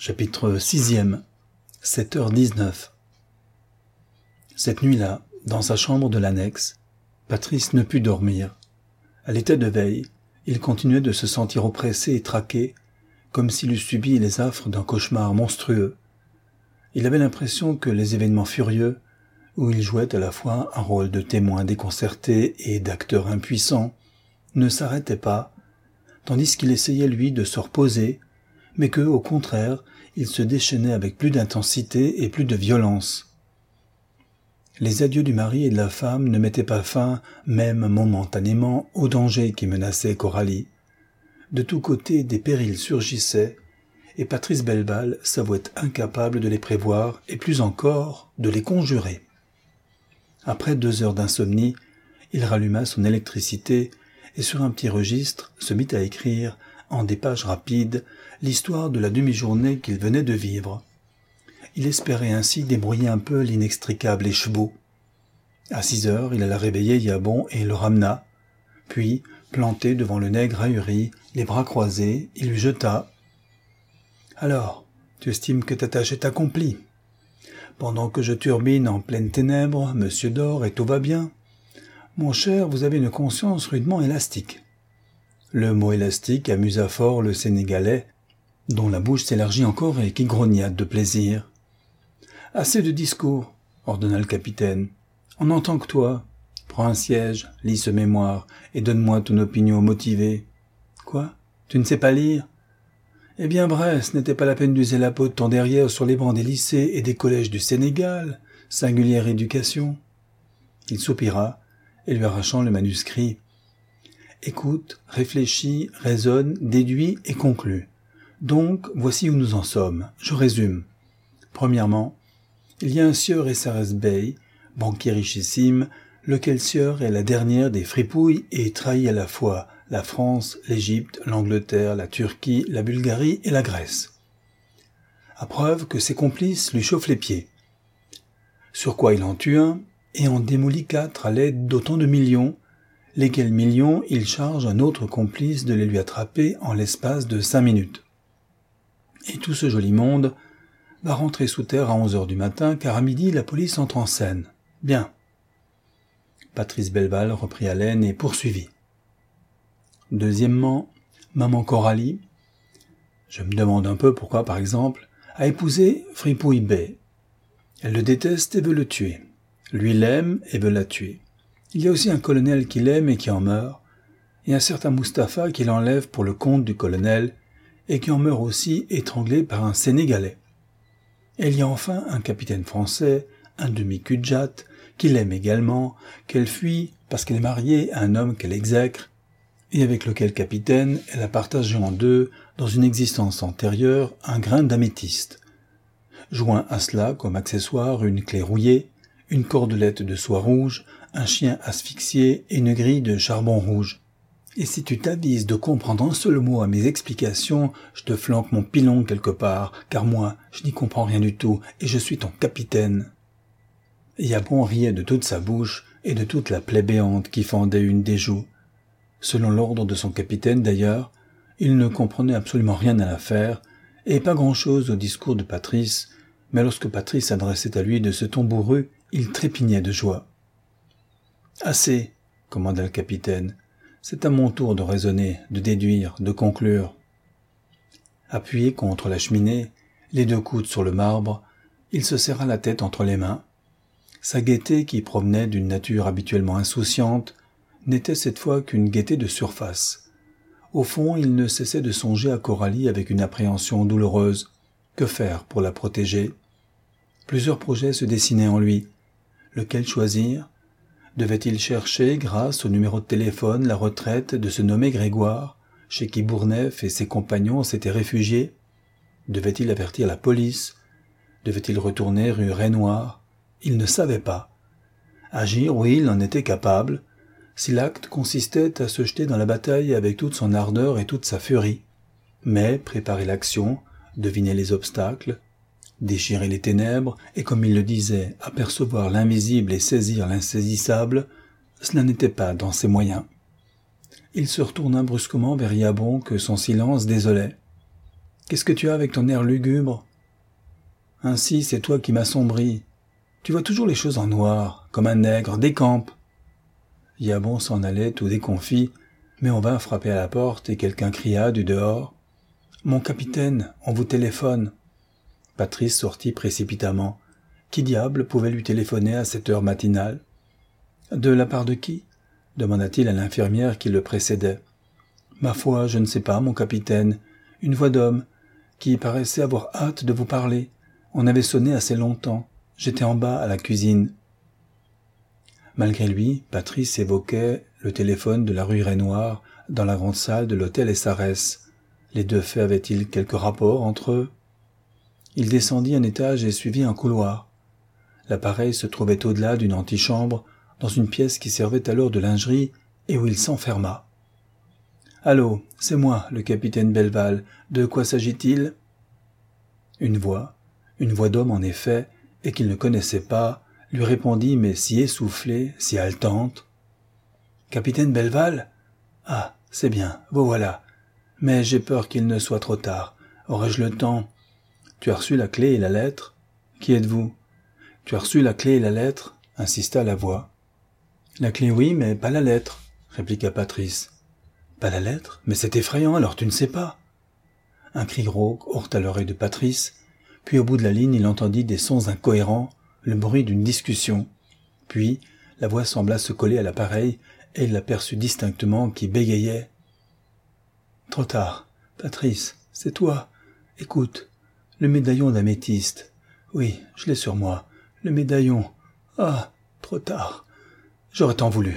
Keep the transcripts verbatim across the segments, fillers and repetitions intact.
Chapitre sixième. sept heures dix-neuf. Cette nuit-là, dans sa chambre de l'annexe, Patrice ne put dormir. À l'état de veille, il continuait de se sentir oppressé et traqué, comme s'il eût subi les affres d'un cauchemar monstrueux. Il avait l'impression que les événements furieux, où il jouait à la fois un rôle de témoin déconcerté et d'acteur impuissant, ne s'arrêtaient pas, tandis qu'il essayait lui de se reposer, mais que, au contraire, il se déchaînait avec plus d'intensité et plus de violence. Les adieux du mari et de la femme ne mettaient pas fin, même momentanément, au danger qui menaçait Coralie. De tous côtés, des périls surgissaient, et Patrice Belval s'avouait incapable de les prévoir, et plus encore, de les conjurer. Après deux heures d'insomnie, il ralluma son électricité, et sur un petit registre se mit à écrire, en des pages rapides, l'histoire de la demi-journée qu'il venait de vivre. Il espérait ainsi débrouiller un peu l'inextricable écheveau. À six heures, il alla réveiller Yabon et le ramena. Puis, planté devant le nègre ahuri, les bras croisés, il lui jeta « Alors, tu estimes que ta tâche est accomplie. Pendant que je turbine en pleines ténèbres, monsieur dort et tout va bien. Mon cher, vous avez une conscience rudement élastique. » Le mot élastique amusa fort le Sénégalais, dont la bouche s'élargit encore et qui grogna de plaisir. « Assez de discours, » ordonna le capitaine. « On entend que toi. Prends un siège, lis ce mémoire, et donne-moi ton opinion motivée. »« Quoi ? Tu ne sais pas lire ? » ?»« Eh bien, bref, ce n'était pas la peine d'user la peau de ton derrière sur les bancs des lycées et des collèges du Sénégal. Singulière éducation. » Il soupira, et lui arrachant le manuscrit. « Écoute, réfléchis, raisonne, déduis et conclus. Donc, voici où nous en sommes. Je résume. Premièrement, il y a un sieur Essares Bey, banquier richissime, lequel sieur est la dernière des fripouilles et trahit à la fois la France, l'Égypte, l'Angleterre, la Turquie, la Bulgarie et la Grèce. À preuve que ses complices lui chauffent les pieds. Sur quoi il en tue un et en démolit quatre à l'aide d'autant de millions, lesquels millions il charge un autre complice de les lui attraper en l'espace de cinq minutes. Et tout ce joli monde va rentrer sous terre à onze heures du matin, car à midi la police entre en scène. Bien. Patrice Belval reprit haleine et poursuivit. Deuxièmement, maman Coralie, je me demande un peu pourquoi, par exemple, a épousé Fripouille Bey. Elle le déteste et veut le tuer. Lui l'aime et veut la tuer. Il y a aussi un colonel qui l'aime et qui en meurt, et un certain Mustapha qui l'enlève pour le compte du colonel, et qui en meurt aussi étranglé par un Sénégalais. Et il y a enfin un capitaine français, un demi-cudjat, qui l'aime également, qu'elle fuit parce qu'elle est mariée à un homme qu'elle exècre, et avec lequel capitaine elle a partagé en deux, dans une existence antérieure, un grain d'améthyste. Joint à cela comme accessoire une clé rouillée, une cordelette de soie rouge, un chien asphyxié et une grille de charbon rouge. Et si tu t'avises de comprendre un seul mot à mes explications, je te flanque mon pilon quelque part, car moi, je n'y comprends rien du tout, et je suis ton capitaine. » Yabon riait de toute sa bouche et de toute la plaie béante qui fendait une des joues. Selon l'ordre de son capitaine, d'ailleurs, il ne comprenait absolument rien à l'affaire, et pas grand-chose au discours de Patrice, mais lorsque Patrice s'adressait à lui de ce ton bourru, il trépignait de joie. « Assez, » commanda le capitaine. C'est à mon tour de raisonner, de déduire, de conclure. Appuyé contre la cheminée, les deux coudes sur le marbre, il se serra la tête entre les mains. Sa gaieté, qui provenait d'une nature habituellement insouciante, n'était cette fois qu'une gaieté de surface. Au fond, il ne cessait de songer à Coralie avec une appréhension douloureuse. Que faire pour la protéger ? Plusieurs projets se dessinaient en lui. Lequel choisir ? Devait-il chercher, grâce au numéro de téléphone, la retraite de ce nommé Grégoire, chez qui Bourneuf et ses compagnons s'étaient réfugiés ? Devait-il avertir la police ? Devait-il retourner rue Rainoir ? Il ne savait pas. Agir, oui, il en était capable, si l'acte consistait à se jeter dans la bataille avec toute son ardeur et toute sa furie. Mais préparer l'action, deviner les obstacles, déchirer les ténèbres, et comme il le disait, apercevoir l'invisible et saisir l'insaisissable, cela n'était pas dans ses moyens. Il se retourna brusquement vers Yabon que son silence désolait. Qu'est-ce que tu as avec ton air lugubre ? Ainsi, c'est toi qui m'assombris. Tu vois toujours les choses en noir, comme un nègre, décampe. Yabon s'en allait tout déconfit, mais on vint frapper à la porte et quelqu'un cria du dehors. « Mon capitaine, on vous téléphone. » Patrice sortit précipitamment. Qui diable pouvait lui téléphoner à cette heure matinale ? De la part de qui ? Demanda-t-il à l'infirmière qui le précédait. Ma foi, je ne sais pas, mon capitaine. Une voix d'homme, qui paraissait avoir hâte de vous parler. On avait sonné assez longtemps. J'étais en bas, à la cuisine. Malgré lui, Patrice évoquait le téléphone de la rue Rainoir dans la grande salle de l'hôtel Essarès. Les deux faits avaient-ils quelque rapport entre eux ? Il descendit un étage et suivit un couloir. L'appareil se trouvait au-delà d'une antichambre, dans une pièce qui servait alors de lingerie et où il s'enferma. « Allô, c'est moi, le capitaine Belval. De quoi s'agit-il » Une voix, une voix d'homme en effet, et qu'il ne connaissait pas, lui répondit, mais si essoufflée, si haletante. « Capitaine Belval ? Ah, c'est bien, vous voilà. Mais j'ai peur qu'il ne soit trop tard. Aurais-je le temps ? Tu as reçu la clé et la lettre ? Qui êtes-vous ? Tu as reçu la clé et la lettre ? Insista la voix. La clé oui, mais pas la lettre, répliqua Patrice. Pas la lettre ? Mais c'est effrayant, alors tu ne sais pas. Un cri rauque heurta l'oreille de Patrice, puis au bout de la ligne il entendit des sons incohérents, le bruit d'une discussion. Puis la voix sembla se coller à l'appareil et il l'aperçut distinctement qui bégayait. Trop tard, Patrice, c'est toi. Écoute, le médaillon d'améthyste. Oui, je l'ai sur moi. Le médaillon. Ah, trop tard. J'aurais tant voulu.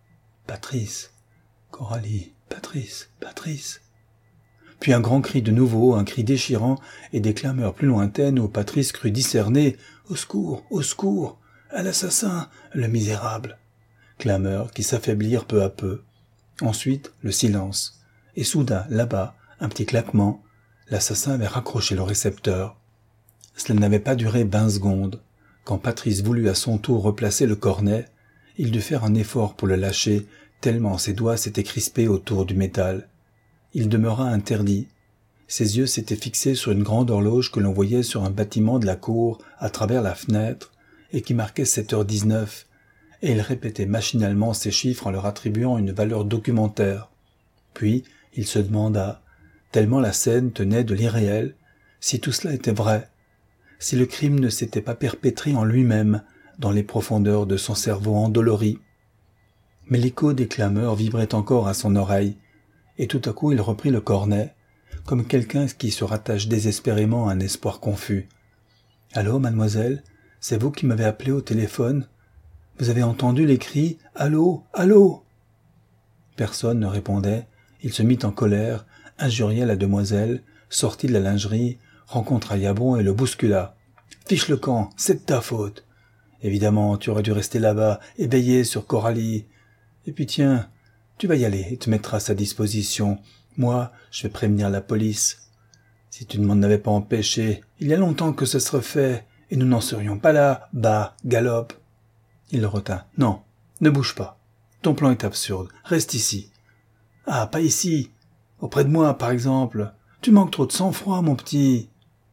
Patrice, Coralie, Patrice, Patrice. Puis un grand cri de nouveau, un cri déchirant, et des clameurs plus lointaines où Patrice crut discerner « Au secours, au secours, à l'assassin, le misérable !» Clameurs qui s'affaiblirent peu à peu. Ensuite, le silence. Et soudain, là-bas, un petit claquement. L'assassin avait raccroché le récepteur. Cela n'avait pas duré vingt secondes. Quand Patrice voulut à son tour replacer le cornet, il dut faire un effort pour le lâcher, tellement ses doigts s'étaient crispés autour du métal. Il demeura interdit. Ses yeux s'étaient fixés sur une grande horloge que l'on voyait sur un bâtiment de la cour à travers la fenêtre et qui marquait sept heures dix-neuf, et il répétait machinalement ces chiffres en leur attribuant une valeur documentaire. Puis il se demanda, tellement la scène tenait de l'irréel, si tout cela était vrai, si le crime ne s'était pas perpétré en lui-même dans les profondeurs de son cerveau endolori. Mais l'écho des clameurs vibrait encore à son oreille, et tout à coup il reprit le cornet, comme quelqu'un qui se rattache désespérément à un espoir confus. « Allô, mademoiselle, c'est vous qui m'avez appelé au téléphone ? Vous avez entendu les cris « Allô, allô ?» Personne ne répondait. Il se mit en colère, injuria la demoiselle, sortit de la lingerie, rencontra Yabon et le bouscula. « Fiche le camp, c'est de ta faute. Évidemment, tu aurais dû rester là-bas et veiller sur Coralie. Et puis tiens, tu vas y aller et te mettre à sa disposition. Moi, je vais prévenir la police. Si tu ne m'en avais pas empêché, il y a longtemps que ce serait fait, et nous n'en serions pas là, bas, galope. » Il le retint. « Non, ne bouge pas. Ton plan est absurde. Reste ici. »« Ah, pas ici. Auprès de moi, par exemple. Tu manques trop de sang-froid, mon petit. »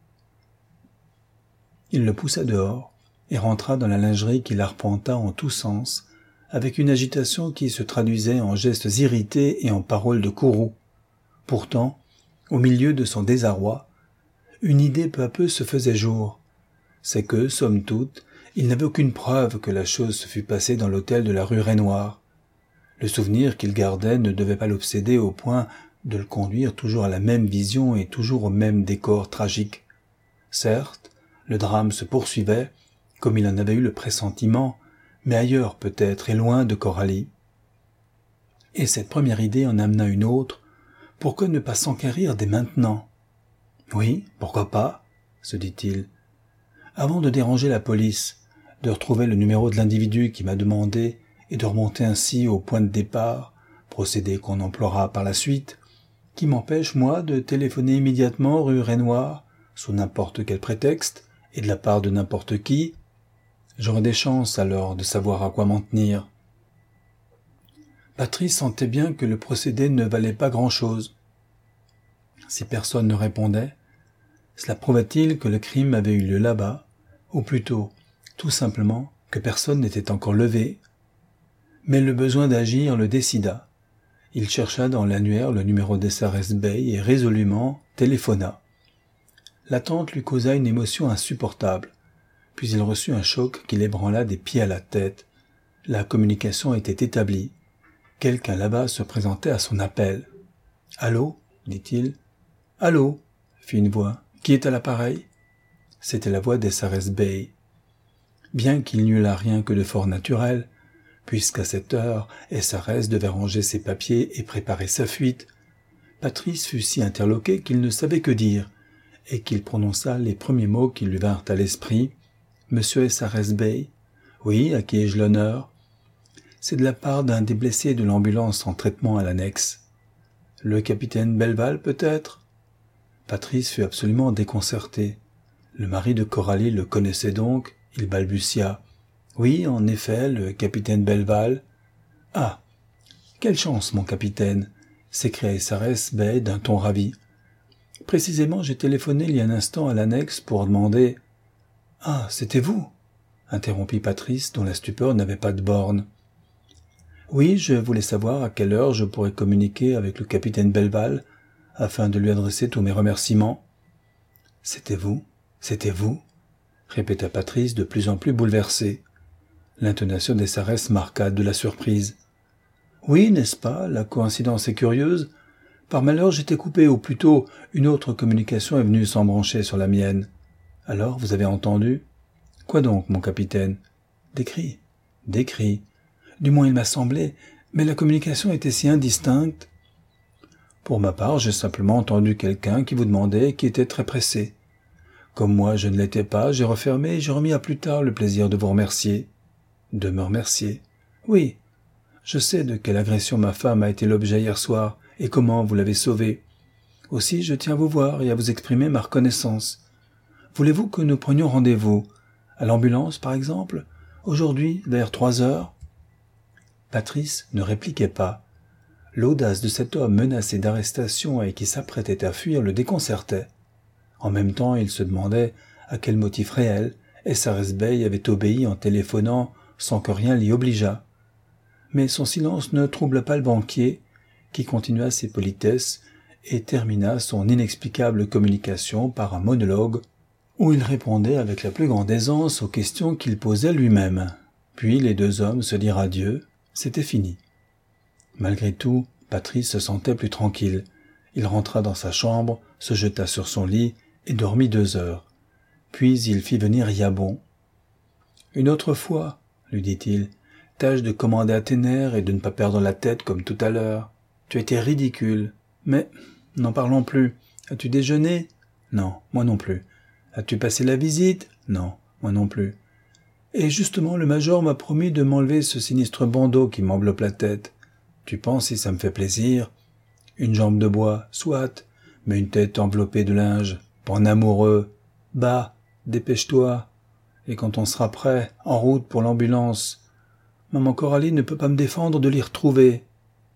Il le poussa dehors et rentra dans la lingerie qu'il arpenta en tous sens, avec une agitation qui se traduisait en gestes irrités et en paroles de courroux. Pourtant, au milieu de son désarroi, une idée peu à peu se faisait jour. C'est que, somme toute, il n'avait aucune preuve que la chose se fût passée dans l'hôtel de la rue Rainoir. Le souvenir qu'il gardait ne devait pas l'obséder au point de le conduire toujours à la même vision et toujours au même décor tragique. Certes, le drame se poursuivait, comme il en avait eu le pressentiment, mais ailleurs peut-être et loin de Coralie. Et cette première idée en amena une autre. Pourquoi ne pas s'enquérir dès maintenant ? Oui, pourquoi pas, se dit-il. Avant de déranger la police, de retrouver le numéro de l'individu qui m'a demandé et de remonter ainsi au point de départ, procédé qu'on emploiera par la suite, qui m'empêche, moi, de téléphoner immédiatement rue Rainoir, sous n'importe quel prétexte, et de la part de n'importe qui, j'aurai des chances alors de savoir à quoi m'en tenir. Patrice sentait bien que le procédé ne valait pas grand-chose. Si personne ne répondait, Cela prouvait-il que le crime avait eu lieu là-bas, ou plutôt, tout simplement, que personne n'était encore levé? Mais le besoin d'agir le décida. Il chercha dans l'annuaire le numéro d'S R S Bay et résolument téléphona. L'attente lui causa une émotion insupportable. Puis il reçut un choc qui l'ébranla des pieds à la tête. La communication était établie. Quelqu'un là-bas se présentait à son appel. « Allô ?» dit-il. « Allô ?» fit une voix. « Qui est à l'appareil ?» C'était la voix d'S R S Bay. Bien qu'il n'y eût là rien que de fort naturel, puisqu'à cette heure, S R S devait ranger ses papiers et préparer sa fuite, Patrice fut si interloqué qu'il ne savait que dire, et qu'il prononça les premiers mots qui lui vinrent à l'esprit. « Monsieur S R S Bay ? Oui, à qui ai-je l'honneur ? C'est de la part d'un des blessés de l'ambulance en traitement à l'annexe. Le capitaine Belval, peut-être ?» Patrice fut absolument déconcerté. Le mari de Coralie le connaissait donc, il balbutia. « Oui, en effet, le capitaine Belval. »« Ah, quelle chance, mon capitaine !» s'écria S R S Bay d'un ton ravi. « Précisément, j'ai téléphoné il y a un instant à l'annexe pour demander... »« Ah, c'était vous !» interrompit Patrice, dont la stupeur n'avait pas de borne. « Oui, je voulais savoir à quelle heure je pourrais communiquer avec le capitaine Belval, afin de lui adresser tous mes remerciements. »« C'était vous, c'était vous !» répéta Patrice de plus en plus bouleversé. L'intonation des S R S marqua de la surprise. « Oui, n'est-ce pas, la coïncidence est curieuse. Par malheur, j'étais coupé, ou plutôt, une autre communication est venue s'embrancher sur la mienne. Alors, vous avez entendu ? Quoi donc, mon capitaine ? Des cris, des cris. Du moins, il m'a semblé, mais la communication était si indistincte. Pour ma part, j'ai simplement entendu quelqu'un qui vous demandait et qui était très pressé. Comme moi, je ne l'étais pas, j'ai refermé et j'ai remis à plus tard le plaisir de vous remercier. De me remercier. Oui. Je sais de quelle agression ma femme a été l'objet hier soir et comment vous l'avez sauvée. Aussi, je tiens à vous voir et à vous exprimer ma reconnaissance. Voulez-vous que nous prenions rendez-vous ? À l'ambulance, par exemple ? Aujourd'hui, vers trois heures ? Patrice ne répliquait pas. L'audace de cet homme menacé d'arrestation et qui s'apprêtait à fuir le déconcertait. En même temps, il se demandait à quel motif réel S R S Bay avait obéi en téléphonant sans que rien l'y obligeât. Mais son silence ne troubla pas le banquier, qui continua ses politesses et termina son inexplicable communication par un monologue où il répondait avec la plus grande aisance aux questions qu'il posait lui-même. Puis les deux hommes se dirent adieu, c'était fini. Malgré tout, Patrice se sentait plus tranquille. Il rentra dans sa chambre, se jeta sur son lit et dormit deux heures. Puis il fit venir Yabon. « Une autre fois, » lui dit-il, « tâche de commander à tes nerfs et de ne pas perdre la tête comme tout à l'heure. Tu as été ridicule. Mais, n'en parlons plus. As-tu déjeuné ? Non, moi non plus. As-tu passé la visite ? Non, moi non plus. Et justement, le major m'a promis de m'enlever ce sinistre bandeau qui m'enveloppe la tête. Tu penses si ça me fait plaisir ? Une jambe de bois, soit, mais une tête enveloppée de linge. Bon amoureux. Bah, dépêche-toi. Et quand on sera prêt, en route pour l'ambulance. Maman Coralie ne peut pas me défendre de l'y retrouver. »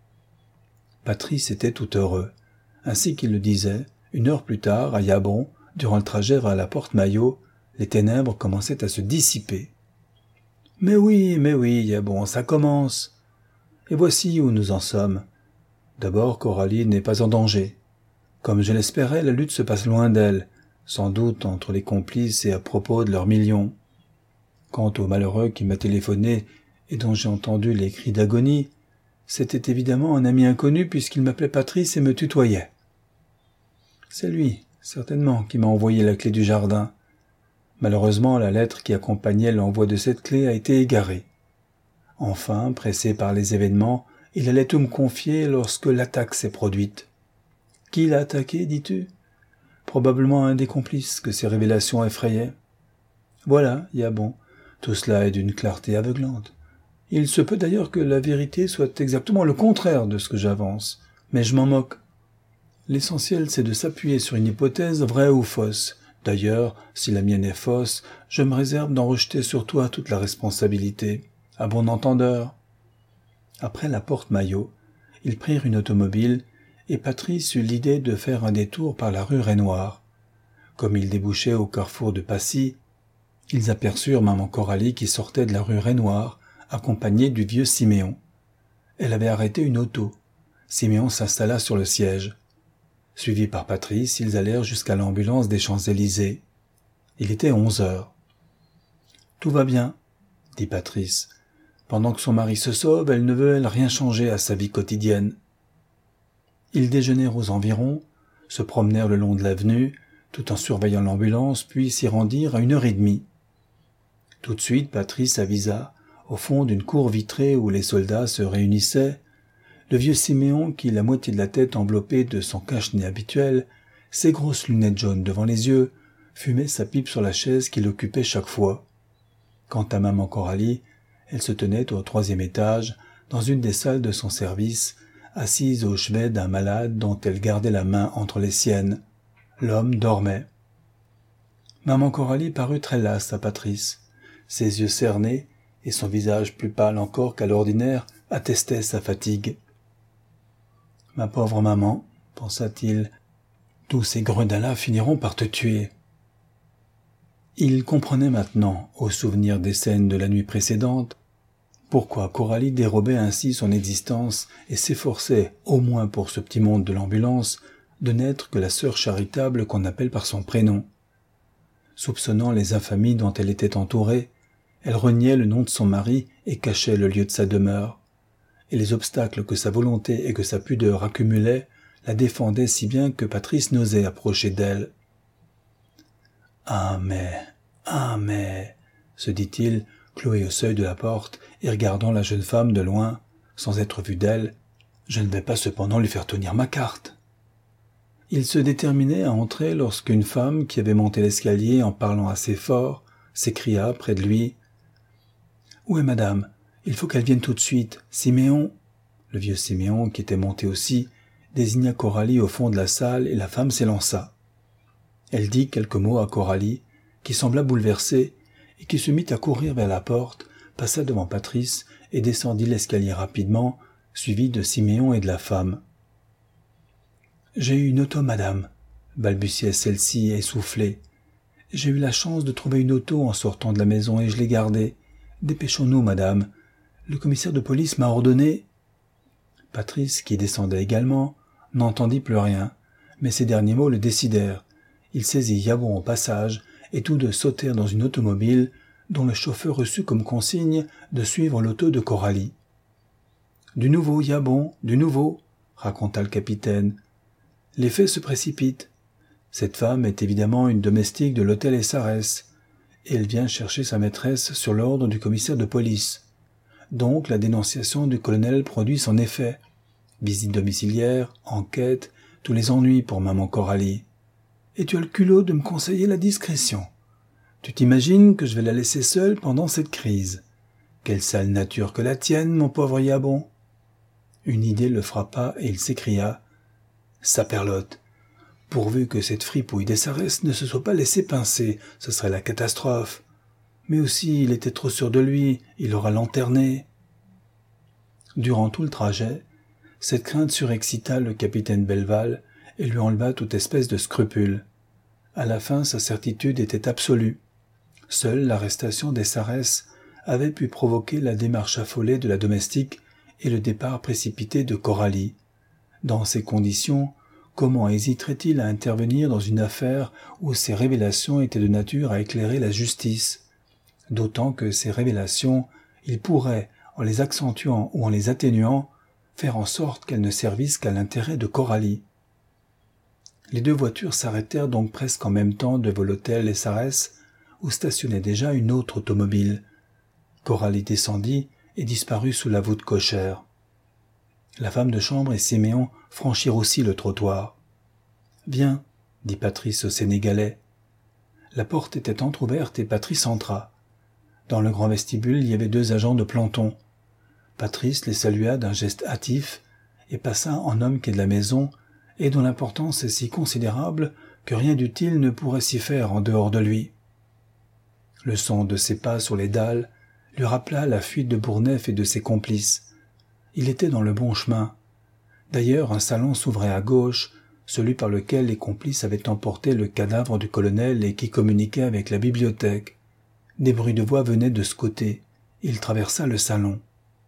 Patrice était tout heureux. Ainsi qu'il le disait, une heure plus tard, à Yabon, durant le trajet vers la porte Maillot, les ténèbres commençaient à se dissiper. « Mais oui, mais oui, Yabon, ça commence. Et voici où nous en sommes. D'abord, Coralie n'est pas en danger. Comme je l'espérais, la lutte se passe loin d'elle, sans doute entre les complices et à propos de leurs millions. Quant au malheureux qui m'a téléphoné et dont j'ai entendu les cris d'agonie, c'était évidemment un ami inconnu puisqu'il m'appelait Patrice et me tutoyait. C'est lui, certainement, qui m'a envoyé la clé du jardin. Malheureusement, la lettre qui accompagnait l'envoi de cette clé a été égarée. Enfin, pressé par les événements, il allait tout me confier lorsque l'attaque s'est produite. Qui l'a attaqué, dis-tu ? Probablement un des complices que ces révélations effrayaient. Voilà, Yabon, tout cela est d'une clarté aveuglante. Il se peut d'ailleurs que la vérité soit exactement le contraire de ce que j'avance, mais je m'en moque. L'essentiel, c'est de s'appuyer sur une hypothèse vraie ou fausse. D'ailleurs, si la mienne est fausse, je me réserve d'en rejeter sur toi toute la responsabilité. À bon entendeur. Après la porte Maillot, ils prirent une automobile et Patrice eut l'idée de faire un détour par la rue Rainoir. Comme ils débouchaient au carrefour de Passy, ils aperçurent maman Coralie qui sortait de la rue Rainoir, accompagnée du vieux Siméon. Elle avait arrêté une auto. Siméon s'installa sur le siège. Suivis par Patrice, ils allèrent jusqu'à l'ambulance des Champs-Élysées. Il était onze heures. « Tout va bien, » dit Patrice. « Pendant que son mari se sauve, elle ne veut, elle, rien changer à sa vie quotidienne. » Ils déjeunèrent aux environs, se promenèrent le long de l'avenue, tout en surveillant l'ambulance, puis s'y rendirent à une heure et demie. Tout de suite, Patrice avisa, au fond d'une cour vitrée où les soldats se réunissaient, le vieux Siméon qui, la moitié de la tête enveloppée de son cache-nez habituel, ses grosses lunettes jaunes devant les yeux, fumait sa pipe sur la chaise qu'il occupait chaque fois. Quant à maman Coralie, elle se tenait au troisième étage, dans une des salles de son service, assise au chevet d'un malade dont elle gardait la main entre les siennes. L'homme dormait. Maman Coralie parut très lasse à Patrice. Ses yeux cernés et son visage plus pâle encore qu'à l'ordinaire attestaient sa fatigue. « Ma pauvre maman, pensa-t-il, tous ces gredins-là finiront par te tuer. » Il comprenait maintenant, au souvenir des scènes de la nuit précédente, pourquoi Coralie dérobait ainsi son existence et s'efforçait, au moins pour ce petit monde de l'ambulance, de n'être que la sœur charitable qu'on appelle par son prénom. Soupçonnant les infamies dont elle était entourée, elle reniait le nom de son mari et cachait le lieu de sa demeure. Et les obstacles que sa volonté et que sa pudeur accumulaient la défendaient si bien que Patrice n'osait approcher d'elle. « Ah mais, ah mais, se dit-il, cloué au seuil de la porte et regardant la jeune femme de loin, sans être vu d'elle, je ne vais pas cependant lui faire tenir ma carte. » Il se déterminait à entrer lorsqu'une femme qui avait monté l'escalier en parlant assez fort s'écria près de lui. « Où est madame ? Il faut qu'elle vienne tout de suite. Siméon !» Le vieux Siméon, qui était monté aussi, désigna Coralie au fond de la salle et la femme s'élança. Elle dit quelques mots à Coralie, qui sembla bouleversée et qui se mit à courir vers la porte, passa devant Patrice et descendit l'escalier rapidement, suivi de Siméon et de la femme. « J'ai eu une auto, madame, » balbutiait celle-ci essoufflée. « J'ai eu la chance de trouver une auto en sortant de la maison et je l'ai gardée. Dépêchons-nous, madame. Le commissaire de police m'a ordonné... » Patrice, qui descendait également, n'entendit plus rien, mais ces derniers mots le décidèrent. Il saisit Yabon au passage, et tous deux sautèrent dans une automobile dont le chauffeur reçut comme consigne de suivre l'auto de Coralie. « Du nouveau, Yabon, du nouveau !» raconta le capitaine. « Les faits se précipitent. Cette femme est évidemment une domestique de l'hôtel S R S, et elle vient chercher sa maîtresse sur l'ordre du commissaire de police. Donc la dénonciation du colonel produit son effet. Visite domiciliaire, enquête, tous les ennuis pour maman Coralie. Et tu as le culot de me conseiller la discrétion. Tu t'imagines que je vais la laisser seule pendant cette crise. Quelle sale nature que la tienne, mon pauvre Yabon !» Une idée le frappa et il s'écria « Saperlotte ! Pourvu que cette fripouille des Sarès ne se soit pas laissée pincer, ce serait la catastrophe. Mais aussi, il était trop sûr de lui, il aura lanterné. » Durant tout le trajet, cette crainte surexcita le capitaine Belval et lui enleva toute espèce de scrupule. À la fin, sa certitude était absolue. Seule l'arrestation des Sarès avait pu provoquer la démarche affolée de la domestique et le départ précipité de Coralie. Dans ces conditions, comment hésiterait-il à intervenir dans une affaire où ces révélations étaient de nature à éclairer la justice ? D'autant que ces révélations, il pourrait, en les accentuant ou en les atténuant, faire en sorte qu'elles ne servissent qu'à l'intérêt de Coralie. Les deux voitures s'arrêtèrent donc presque en même temps devant l'hôtel S R S, où stationnait déjà une autre automobile. Coralie descendit et disparut sous la voûte cochère. La femme de chambre et Siméon franchirent aussi le trottoir. « Viens, » dit Patrice au Sénégalais. La porte était entr'ouverte et Patrice entra. Dans le grand vestibule, il y avait deux agents de planton. Patrice les salua d'un geste hâtif et passa en homme qui est de la maison et dont l'importance est si considérable que rien d'utile ne pourrait s'y faire en dehors de lui. Le son de ses pas sur les dalles lui rappela la fuite de Bourneuf et de ses complices. Il était dans le bon chemin. D'ailleurs, un salon s'ouvrait à gauche, celui par lequel les complices avaient emporté le cadavre du colonel et qui communiquait avec la bibliothèque. Des bruits de voix venaient de ce côté. Il traversa le salon.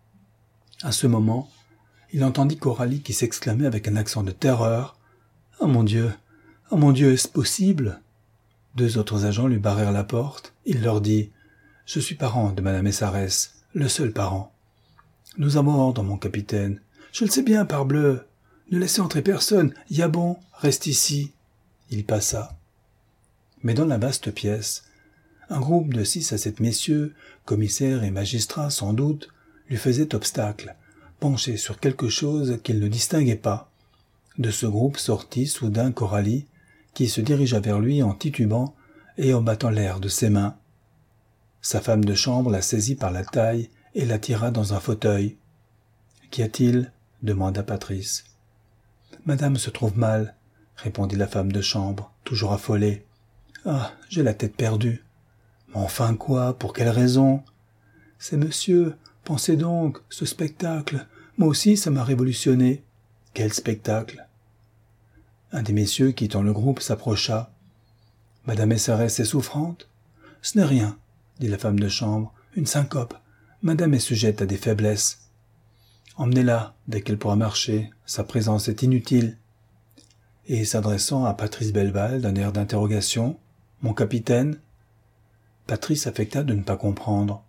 À ce moment, il entendit Coralie qui s'exclamait avec un accent de terreur. « Oh mon Dieu! Oh mon Dieu, est-ce possible ?» Deux autres agents lui barrèrent la porte. Il leur dit « Je suis parent de Madame S R S, le seul parent. »« Nous avons ordre, mon capitaine. »« Je le sais bien, parbleu. Ne laissez entrer personne. Y a bon, reste ici. » Il passa. Mais dans la vaste pièce, un groupe de six à sept messieurs, commissaires et magistrats sans doute, lui faisait obstacle, penchés sur quelque chose qu'il ne distinguait pas. De ce groupe sortit soudain Coralie, qui se dirigea vers lui en titubant et en battant l'air de ses mains. Sa femme de chambre la saisit par la taille et la tira dans un fauteuil. « Qu'y a-t-il » demanda Patrice. « Madame se trouve mal, » répondit la femme de chambre, toujours affolée. « Ah, j'ai la tête perdue. »« Mais enfin quoi? Pour quelle raison ?»« C'est monsieur, pensez donc, ce spectacle. Moi aussi, ça m'a révolutionné. »« Quel spectacle ?» Un des messieurs quittant le groupe s'approcha. « Madame S R S est souffrante ?»« Ce n'est rien, » dit la femme de chambre. « Une syncope. Madame est sujette à des faiblesses. »« Emmenez-la, dès qu'elle pourra marcher. Sa présence est inutile. » Et s'adressant à Patrice Belleval d'un air d'interrogation, « Mon capitaine ?» Patrice affecta de ne pas comprendre.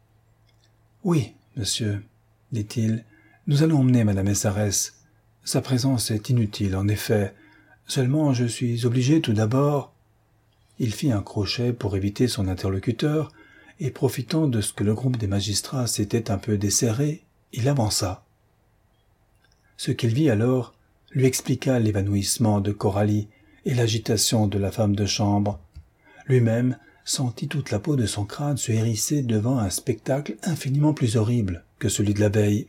« Oui, monsieur, » dit-il, « nous allons emmener Madame S R S. Sa présence est inutile, en effet. Seulement, je suis obligé tout d'abord... » Il fit un crochet pour éviter son interlocuteur, et profitant de ce que le groupe des magistrats s'était un peu desserré, il avança. Ce qu'il vit alors lui expliqua l'évanouissement de Coralie et l'agitation de la femme de chambre. Lui-même sentit toute la peau de son crâne se hérisser devant un spectacle infiniment plus horrible que celui de la veille.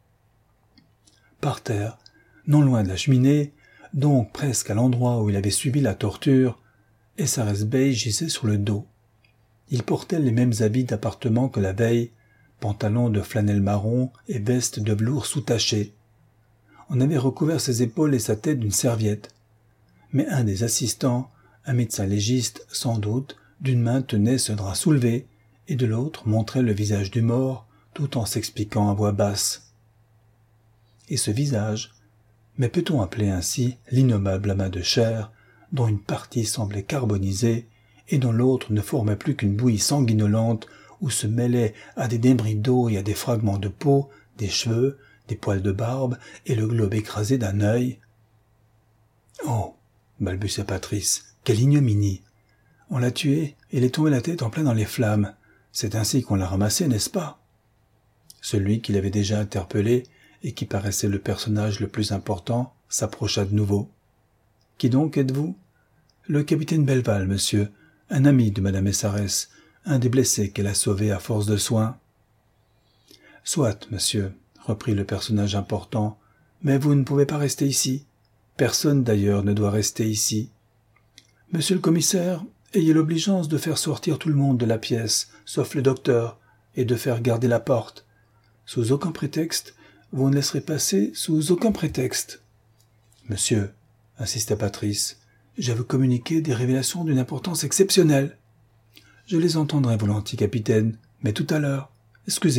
Par terre, non loin de la cheminée, donc presque à l'endroit où il avait subi la torture, S R S Bey gisait sur le dos. Il portait les mêmes habits d'appartement que la veille, pantalon de flanelle marron et veste de velours soutaché. On avait recouvert ses épaules et sa tête d'une serviette. Mais un des assistants, un médecin légiste sans doute, d'une main tenait ce drap soulevé et de l'autre montrait le visage du mort tout en s'expliquant à voix basse. Et ce visage, mais peut-on appeler ainsi l'innommable amas de chair, dont une partie semblait carbonisée et dont l'autre ne formait plus qu'une bouillie sanguinolente où se mêlaient à des débris d'eau et à des fragments de peau, des cheveux, des poils de barbe et le globe écrasé d'un œil. « Oh !» balbutia Patrice. « Quelle ignominie ! On l'a tué et il est tombé la tête en plein dans les flammes. C'est ainsi qu'on l'a ramassé, n'est-ce pas ?» Celui qui l'avait déjà interpellé et qui paraissait le personnage le plus important s'approcha de nouveau. « Qui donc êtes-vous ?»« Le capitaine Belleval, monsieur, un ami de Madame S R S, un des blessés qu'elle a sauvé à force de soins. »« Soit, monsieur, » reprit le personnage important, « mais vous ne pouvez pas rester ici. Personne, d'ailleurs, ne doit rester ici. Monsieur le commissaire, ayez l'obligeance de faire sortir tout le monde de la pièce, sauf le docteur, et de faire garder la porte. Sous aucun prétexte, vous ne laisserez passer sous aucun prétexte. »« Monsieur, » insista Patrice, « je vais vous communiquer des révélations d'une importance exceptionnelle. »« Je les entendrai volontiers, capitaine, mais tout à l'heure. Excusez-moi. »